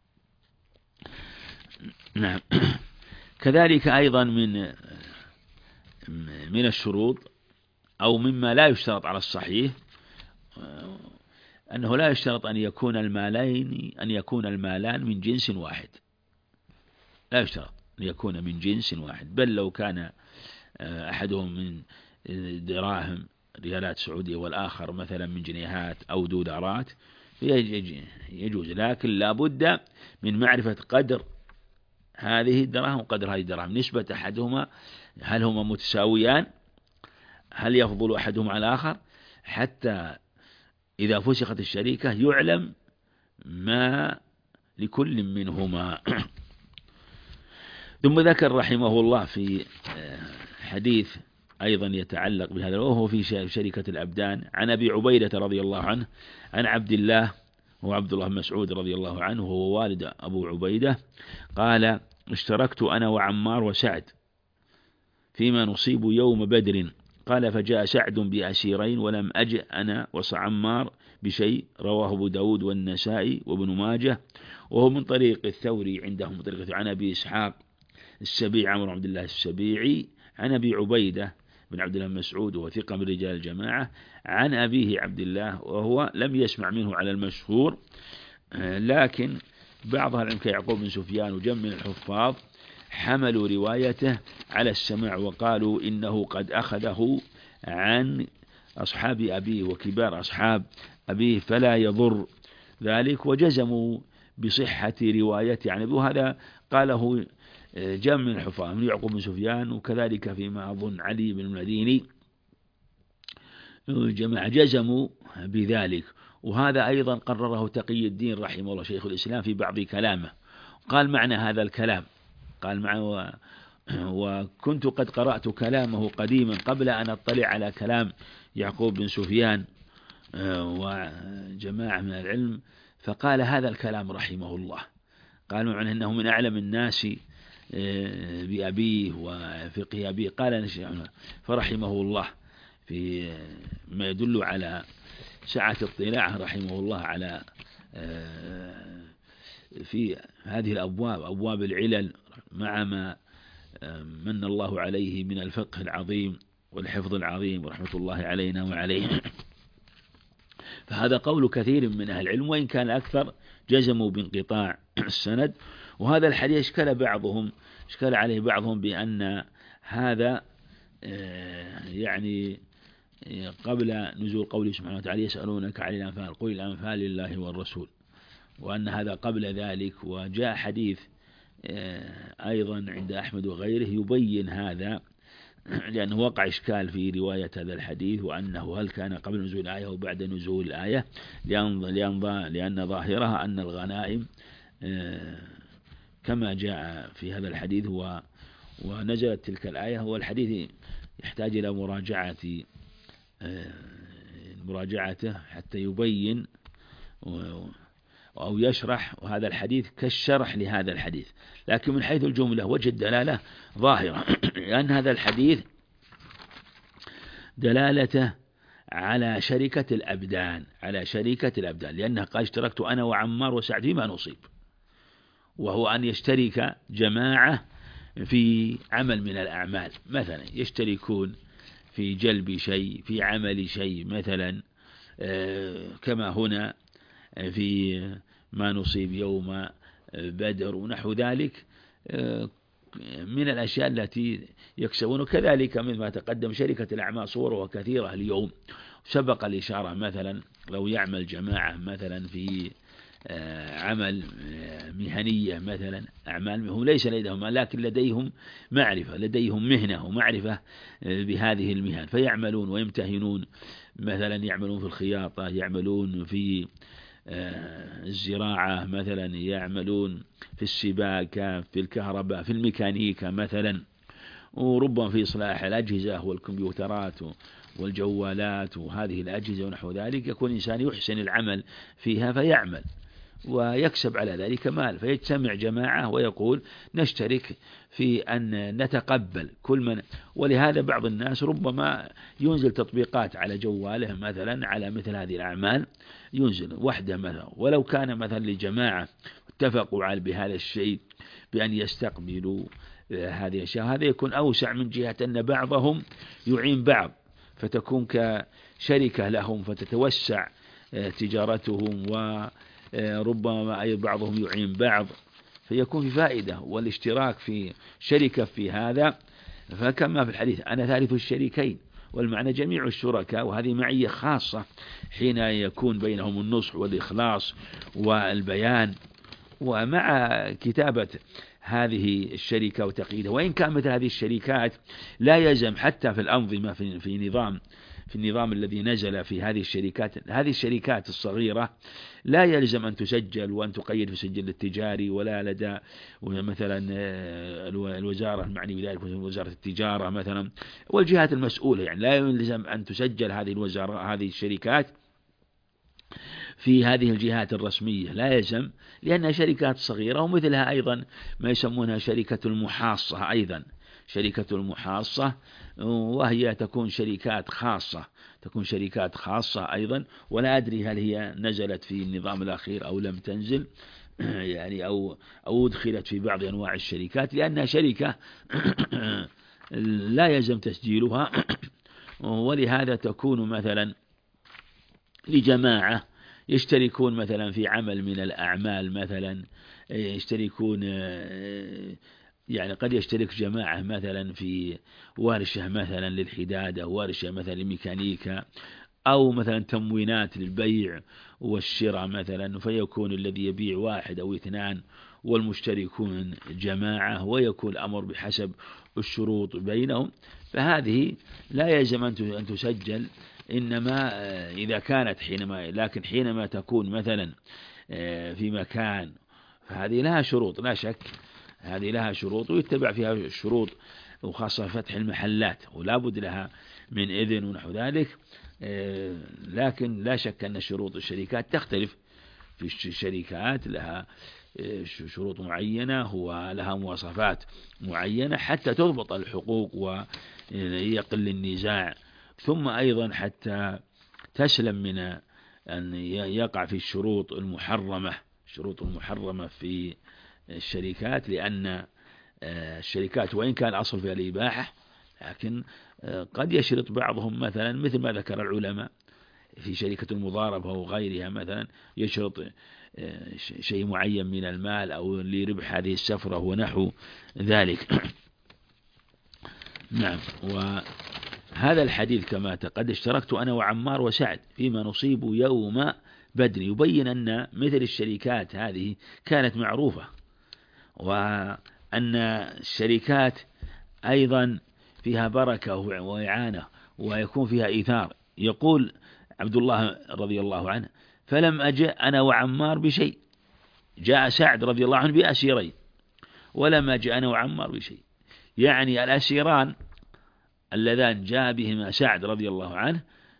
نعم. كذلك أيضا من من الشروط أو مما لا يشترط على الصحيح أنه لا يشترط أن يكون المالين أن يكون المالان من جنس واحد، لا يشترط أن يكون من جنس واحد، بل لو كان أحدهم من دراهم ريالات سعودية والآخر مثلا من جنيهات أو دولارات يجوز، لكن لا بد من معرفة قدر هذه الدراهم وقدر هذه الدراهم، نسبة أحدهما هل هما متساويان، هل يفضل أحدهما على الآخر، حتى إذا فسخت الشريكة يعلم ما لكل منهما. ثم ذكر رحمه الله في حديث أيضا يتعلق بهذا، وهو في شركة الأبدان، عن أبي عبيدة رضي الله عنه عن عبد الله هو عبد الله مسعود رضي الله عنه وهو والد أبو عبيدة، قال اشتركت أنا وعمار وسعد فيما نصيب يوم بدر، قال فجاء سعد بأسيرين ولم أجئ أنا وعمار بشيء، رواه أبو داود والنسائي وابن ماجه، وهو من طريق الثوري عندهم من طريق عن أبي إسحاق السبيعي عمرو عبد الله السبيعي عن أبي عبيدة بن عبد الله مسعود وهو ثقة من رجال الجماعة عن أبيه عبد الله، وهو لم يسمع منه على المشهور، لكن بعض العلم كيعقوب بن سفيان وجمع من الحفاظ حملوا روايته على السماع وقالوا إنه قد أخذه عن أصحاب أبيه وكبار أصحاب أبيه فلا يضر ذلك، وجزموا بصحة روايته عن أبيه، وهذا قاله جمع من الحفاظ من يعقوب بن سفيان، وكذلك فيما أظن علي بن المديني جماعة جزموا بذلك. وهذا أيضا قرره تقي الدين رحمه الله شيخ الإسلام في بعض كلامه، قال معنى هذا الكلام، قال معه و... وكنت قد قرأت كلامه قديما قبل أن أطلع على كلام يعقوب بن سفيان وجماعة من العلم، فقال هذا الكلام رحمه الله، قال معنى أنه من أعلم الناس بأبيه وفقه أبيه، قال فرحمه الله في ما يدل على سعة اطلاعه رحمه الله على في هذه الأبواب أبواب العلل، مع ما من الله عليه من الفقه العظيم والحفظ العظيم ورحمة الله علينا وعليه. فهذا قول كثير من أهل العلم، وإن كان أكثر جزموا بانقطاع السند. وهذا الحديث اشكال بعضهم اشكال عليه بعضهم بأن هذا يعني قبل نزول قوله سبحانه وتعالى يسألونك عن الأنفال قل الأنفال لله والرسول، وأن هذا قبل ذلك. وجاء حديث أيضا عند أحمد وغيره يبين هذا لأنه وقع إشكال في رواية هذا الحديث، وأنه هل كان قبل نزول الآية أو بعد نزول الآية، لأن ظاهرها أن الغنائم كما جاء في هذا الحديث ونزلت تلك الآية. هو الحديث يحتاج إلى مراجعة مراجعته حتى يبين أو يشرح، وهذا الحديث كالشرح لهذا الحديث، لكن من حيث الجملة وجه الدلالة ظاهرة، لأن هذا الحديث دلالته على شركة الأبدان، على شركة الأبدان، لأنه قال اشتركت أنا وعمار وسعد فيما نصيب، وهو أن يشترك جماعة في عمل من الأعمال، مثلا يشتركون في جلب شيء، في عمل شيء، مثلا كما هنا في ما نصيب يوم بدر ونحو ذلك من الأشياء التي يكسبون. وكذلك مثل ما تقدم شركة الأعمال صورها كثيرة اليوم، سبق الإشارة مثلا لو يعمل جماعة مثلا في عمل مهنية، مثلا أعمال هم ليس لديهم لكن لديهم معرفة، لديهم مهنة ومعرفة بهذه المهن، فيعملون ويمتهنون، مثلا يعملون في الخياطة، يعملون في الزراعة، مثلا يعملون في السباكة، في الكهرباء، في الميكانيكا مثلا، وربما في إصلاح الأجهزة والكمبيوترات والجوالات وهذه الأجهزة ونحو ذلك. يكون إنسان يحسن العمل فيها فيعمل ويكسب على ذلك مال، فيجتمع جماعة ويقول نشترك في أن نتقبل كل من. ولهذا بعض الناس ربما ينزل تطبيقات على جواله مثلا على مثل هذه الأعمال، ينزل وحده مثلا، ولو كان مثلا لجماعة اتفقوا على بهذا الشيء بأن يستقبلوا هذه الأشياء، هذا يكون أوسع من جهة أن بعضهم يعين بعض، فتكون كشركة لهم فتتوسع تجارتهم، وربما أي بعضهم يعين بعض فيكون في فائدة. والاشتراك في شركة في هذا فكما في الحديث أنا ثالث الشريكين، والمعنى جميع الشركاء، وهذه معية خاصة حين يكون بينهم النصح والإخلاص والبيان. ومع كتابة هذه الشركة وتقييدها، وإن كان مثل هذه الشركات لا يلزم حتى في الأنظمة في, في نظام في النظام الذي نزل في هذه الشركات، هذه الشركات الصغيرة لا يلزم أن تسجل وأن تقيد في السجل التجاري، ولا لدى مثلا الوزارة المعني بذلك وزارة التجارة مثلا والجهات المسؤولة، يعني لا يلزم أن تسجل هذه الوزارة هذه الشركات في هذه الجهات الرسمية، لا يلزم، لأنها شركات صغيرة. ومثلها أيضا ما يسمونها شركة المحاصة، أيضا شركة المحاصة، وهي تكون شركات خاصة، تكون شركات خاصة أيضا، ولا أدري هل هي نزلت في النظام الأخير أو لم تنزل، يعني أو أو دخلت في بعض أنواع الشركات، لأنها شركة لا يلزم تسجيلها. ولهذا تكون مثلا لجماعة يشتركون مثلا في عمل من الأعمال، مثلا يشتركون، يعني قد يشترك جماعة مثلا في ورشة مثلا للحدادة، ورشة مثلا للميكانيكا، أو مثلا تموينات للبيع والشراء مثلا، فيكون الذي يبيع واحد أو اثنان والمشتركون جماعة، ويكون الأمر بحسب الشروط بينهم. فهذه لا يلزم أن تسجل، إنما إذا كانت حينما لكن حينما تكون مثلا في مكان فهذه لها شروط لا شك، هذه لها شروط ويتبع فيها الشروط، وخاصة فتح المحلات ولا بد لها من إذن ونحو ذلك. لكن لا شك أن شروط الشركات تختلف، في الشركات لها شروط معينة ولها مواصفات معينة حتى تضبط الحقوق ويقل النزاع، ثم أيضا حتى تسلم من أن يقع في الشروط المحرمة، الشروط المحرمة في الشركات، لأن الشركات وإن كان أصل فيها الإباحة لكن قد يشرط بعضهم مثلا مثل ما ذكر العلماء في شركة المضاربة أو غيرها، مثلا يشرط شيء معين من المال أو لربح هذه السفرة ونحو ذلك. نعم. وهذا الحديث كما تقد اشتركت أنا وعمار وسعد فيما نصيب يوم بدر، يبين أن مثل الشركات هذه كانت معروفة، وأن الشركات أيضا فيها بركة وإعانة ويكون فيها إيثار. يقول عبد الله رضي الله عنه: فلم أجئ أنا وعمار بشيء. جاء سعد رضي الله عنه بأسيرين ولم أجئ أنا وعمار بشيء، يعني الأسيران اللذان جاء بهما سعد رضي الله عنه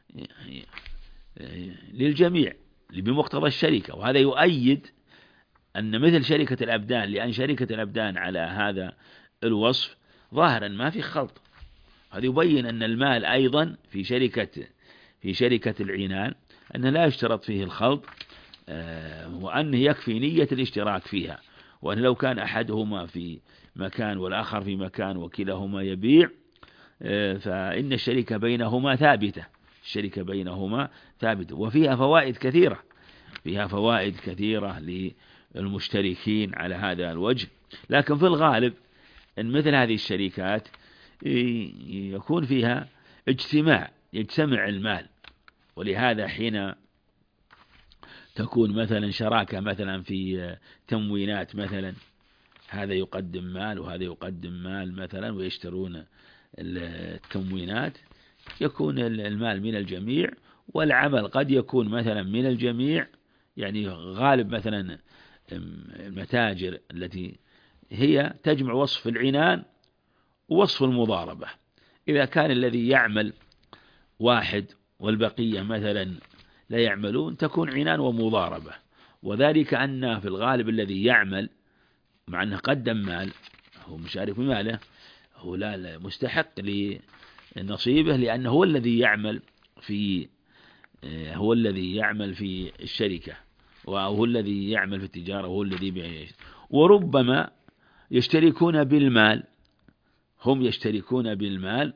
للجميع بمقتضى الشركة، وهذا يؤيد أن مثل شركة الأبدان، لأن شركة الأبدان على هذا الوصف ظاهرا ما في خلط. هذا يبين أن المال أيضا في شركة في شركة العنان أنه لا يشترط فيه الخلط، وأنه يكفي نية الاشتراك فيها، وأن لو كان أحدهما في مكان والآخر في مكان وكلاهما يبيع فإن الشركة بينهما ثابتة، الشركة بينهما ثابتة. وفيها فوائد كثيرة، فيها فوائد كثيرة للمشتركين على هذا الوجه. لكن في الغالب أن مثل هذه الشركات يكون فيها اجتماع، يجتمع المال، ولهذا حين تكون مثلا شراكة مثلا في تموينات مثلا، هذا يقدم مال وهذا يقدم مال مثلا ويشترون التموينات، يكون المال من الجميع والعمل قد يكون مثلا من الجميع. يعني غالب مثلا المتاجر التي هي تجمع وصف العنان ووصف المضاربة، إذا كان الذي يعمل واحد والبقية مثلا لا يعملون تكون عنان ومضاربة، وذلك أن في الغالب الذي يعمل مع أنه قدم مال هو مشارك بماله، هو لا مستحق لنصيبه، لأنه هو الذي يعمل في هو الذي يعمل في الشركة، وهو الذي يعمل في التجارة، وهو الذي يبيع. وربما يشتركون بالمال، هم يشتركون بالمال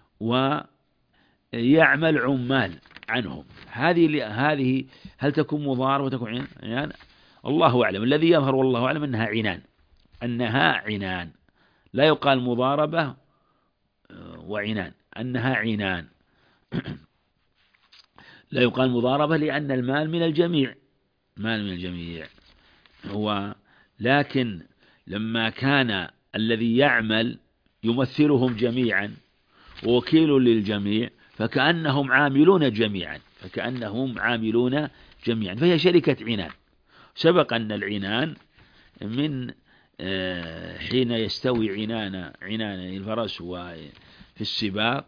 ويعمل عمال عنهم. هذه هذه هل تكون مضاربة وتكون عنان؟ الله أعلم. الذي يظهر والله أعلم أنها عنان، أنها عنان، لا يقال مضاربة وعنان، أنها عنان. لا يقال مضاربة لأن المال من الجميع، مال من الجميع هو. لكن لما كان الذي يعمل يمثلهم جميعا ووكيل للجميع فكأنهم عاملون جميعا، فكأنهم عاملون جميعا، فهي شركة عنان. سبق أن العنان من حين يستوي عنان عنان الفرس وفي السباق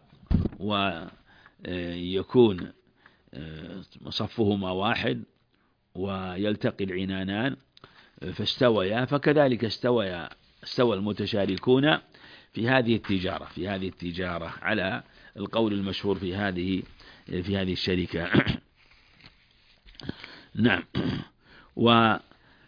ويكون صفهما واحد ويلتقي العنانان فاستويا، فكذلك استويا استوى المتشاركون في هذه التجارة في هذه التجارة على القول المشهور في هذه في هذه الشركة. نعم. وكما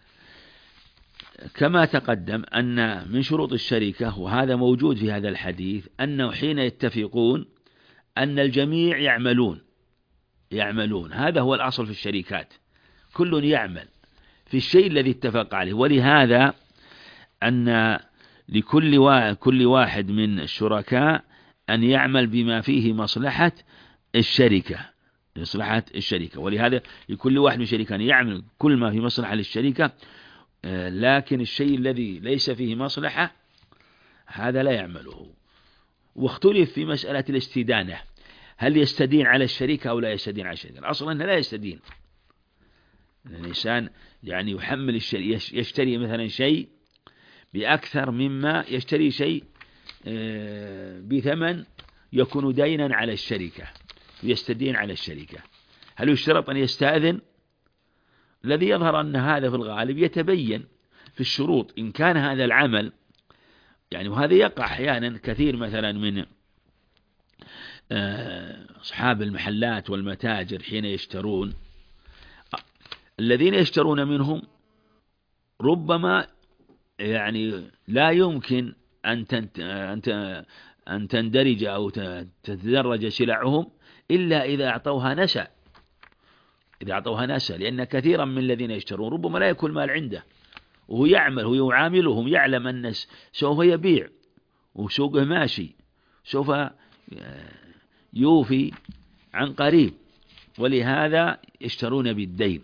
تقدم أن من شروط الشركة، وهذا موجود في هذا الحديث، أنه حين يتفقون أن الجميع يعملون يعملون هذا هو الأصل في الشركات، كل يعمل في الشيء الذي اتفق عليه. ولهذا أن لكل وا... كل واحد من الشركاء أن يعمل بما فيه مصلحة الشركة مصلحة الشركة ولهذا لكل واحد من الشركاء أن يعمل كل ما في مصلحة للشركة، لكن الشيء الذي ليس فيه مصلحة هذا لا يعمله. واختلف في مسألة الاستدانة، هل يستدين على الشركة أو لا يستدين على الشركة؟ الأصل أنه لا يستدين. الإنسان يعني يحمل الشري... يشتري مثلا شيء بأكثر مما يشتري شيء بثمن يكون دينا على الشركة ويستدين على الشركة. هل يشترط أن يستأذن؟ الذي يظهر أن هذا في الغالب يتبين في الشروط. إن كان هذا العمل يعني، وهذا يقع أحيانا كثير مثلا من أصحاب المحلات والمتاجر حين يشترون، الذين يشترون منهم ربما يعني لا يمكن أن أن تندرج أو تتدرج سلعهم إلا إذا أعطوها نسى إذا أعطوها نسى لأن كثيرا من الذين يشترون ربما لا يكون مال عنده، وهو يعمل هو يعاملهم، يعلم أن سوف يبيع وسوقه ماشي، سوف يوفي عن قريب، ولهذا يشترون بالدين،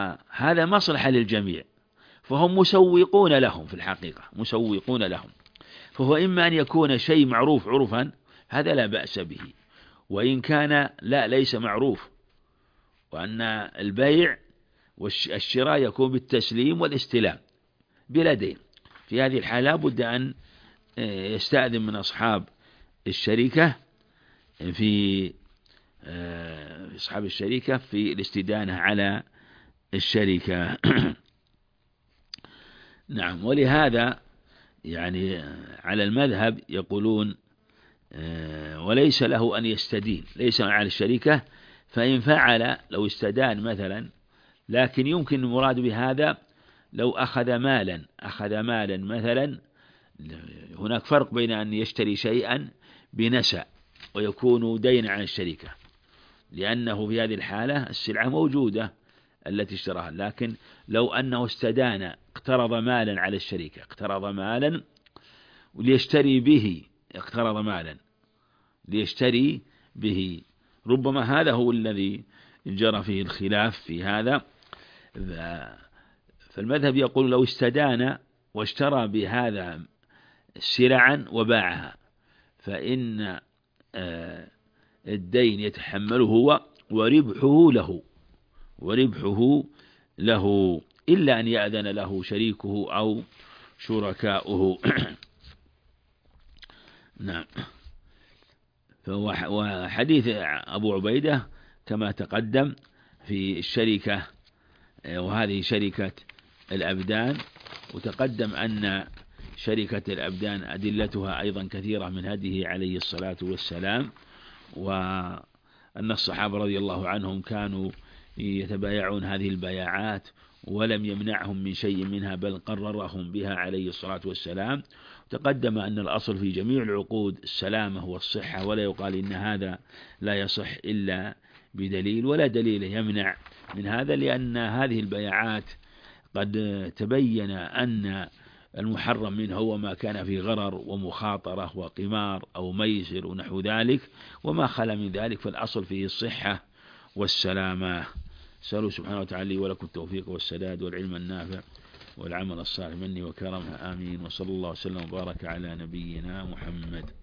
وهذا مصلحة للجميع، فهم مسوقون لهم في الحقيقة مسوقون لهم. فهو إما أن يكون شيء معروف عرفا، هذا لا بأس به، وإن كان لا ليس معروف، وأن البيع والشراء يكون بالتسليم والاستلام بلا دين، في هذه الحالة لا بد أن يستأذن من أصحاب الشركة في أصحاب الشركة في الاستدانة على الشركة. نعم. ولهذا يعني على المذهب يقولون وليس له أن يستدين، ليس على الشركة، فإن فعل لو استدان مثلا، لكن يمكن المراد بهذا لو أخذ مالا أخذ مالا مثلا، هناك فرق بين أن يشتري شيئا بنسأ ويكون دين عن الشركة، لأنه في هذه الحالة السلعة موجودة التي اشتراها، لكن لو أنه استدان اقترض مالا على الشركة، اقترض مالا ليشتري به، اقترض مالا ليشتري به، ربما هذا هو الذي جرى فيه الخلاف في هذا. فالمذهب يقول لو استدان واشترى بهذا سلعا وباعها، فإن الدين يتحمله هو وربحه له وربحه له إلا أن يأذن له شريكه أو شركاؤه. نعم. وحديث أبو عبيدة كما تقدم في الشركة، وهذه شركة الأبدان، وتقدم أن شركة الأبدان أدلتها أيضا كثيرة من هديه عليه الصلاة والسلام، وأن الصحابة رضي الله عنهم كانوا يتبايعون هذه البياعات ولم يمنعهم من شيء منها، بل قررهم بها عليه الصلاة والسلام. تقدم أن الأصل في جميع العقود السلامة والصحة، ولا يقال إن هذا لا يصح إلا بدليل، ولا دليل يمنع من هذا، لأن هذه البياعات قد تبين أن المحرم منه هو ما كان في غرر ومخاطرة وقمار أو ميسر ونحو ذلك، وما خلا من ذلك فالأصل فيه الصحة والسلامة. سألوا سبحانه وتعالى ولكم التوفيق والسداد والعلم النافع والعمل الصالح مني وكرمه، آمين. وصلى الله وسلم وبارك على نبينا محمد.